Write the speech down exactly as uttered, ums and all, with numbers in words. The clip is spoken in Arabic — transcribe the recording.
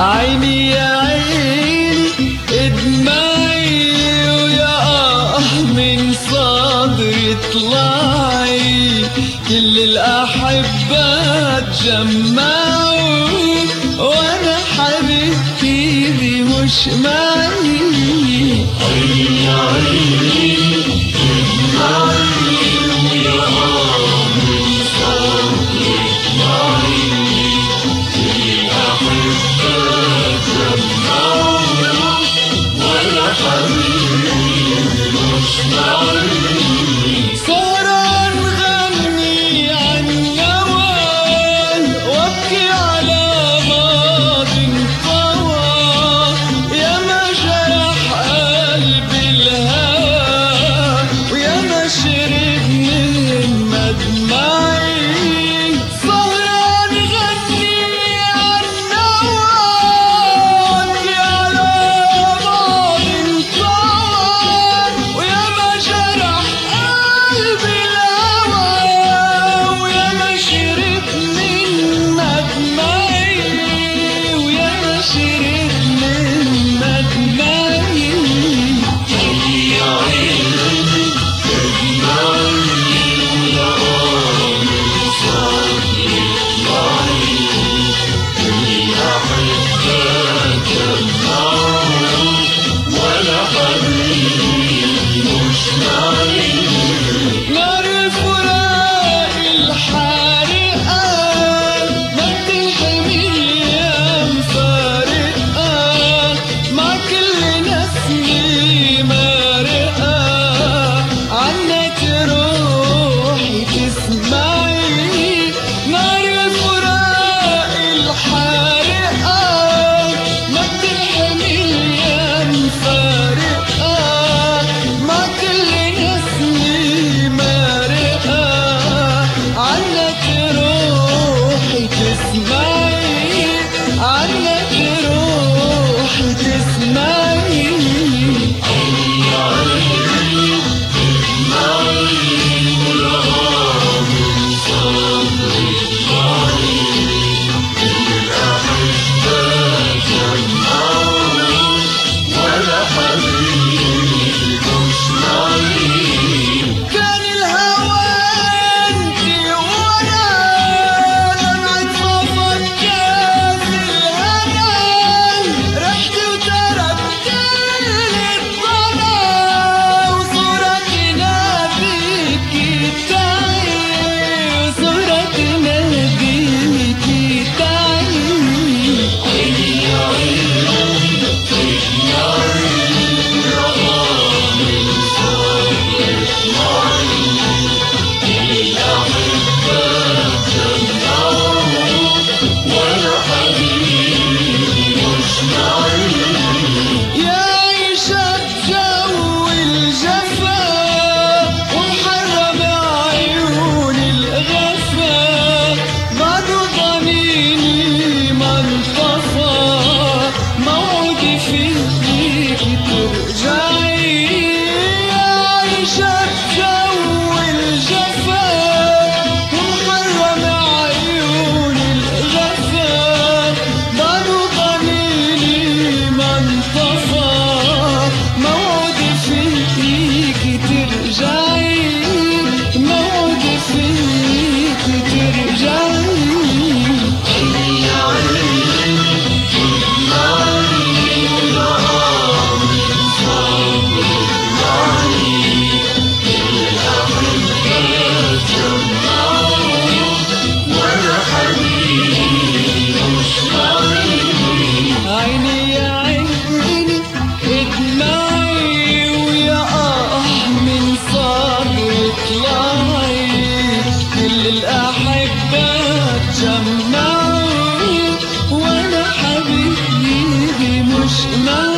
عيني يا عيني ادمعي ويا آه من صدري اطلعي، كل الأحبة تجمعوا وأنا حبيبتي مش معي. عيني يا عيني ادمعي ويا آه من صدري اطلعي، كل الأحبة تجمعوا وأنا حبيبتي مش معي. سهران غني عن نوال وابكي على ماضي انطوى، يا ما جرح قلبي الهوى ويا ما شرب من مدمعي. سهران غني عن نوال وابكي على ماضي انطوى، ويا ما جرح قلبي الهوى ويا ما شرب من مدمعي، ويا ما شرب من مدمعي. عيني يا عيني ادمعي ويا آه من صدري اطلعي، كل الأحبة تجمعوا وأنا حبيبي مش معي. نار الفراق الحارقة ما تنحمي يا مفارقة، مع كل نسمة مارقة عنك روحي تسمعي. نار الفراق الحارقة ما تنحمي يا مفارقة، مع كل نسمة مارقة عنك روحي تسمعي، عنك روحي تسمعي. عيني يا عيني ادمعي ويا آه من صدري اطلعي، كل الأحبة تجمعوا وأنا حبيبي مش معي. كان الهوى انتي وانا دمعة صفا كاس الهنا، رحت وتركتني الضنا وصورتنا بيكي تعي، وصورتنا بيكي تعي. عيني يا عيني ادمعي ويا آه من صدري اطلعي، كل الأحبة تجمعوا وأنا حبيبي مش معي. يا عيشة جو الجفا ومحرم عيون الغفا، بعد ضنيني ما انطفى، موعدي فيك ترجعي. يا عيشة جو الجفا ومحرم عيون الغفا، بعد ضنيني ما انطفى، موعدي فيك ترجعي، موعدي فيك ترجعي. عيني يا عيني ادمعي ويا آه من صدري اطلعي، كل الأحبة تجمعوا وأنا حبيبي مش معي. عيني يا عيني ادمعي ويا آه من صدري اطلعي، كل الأحبة تجمعوا وأنا حبيبي مش معي.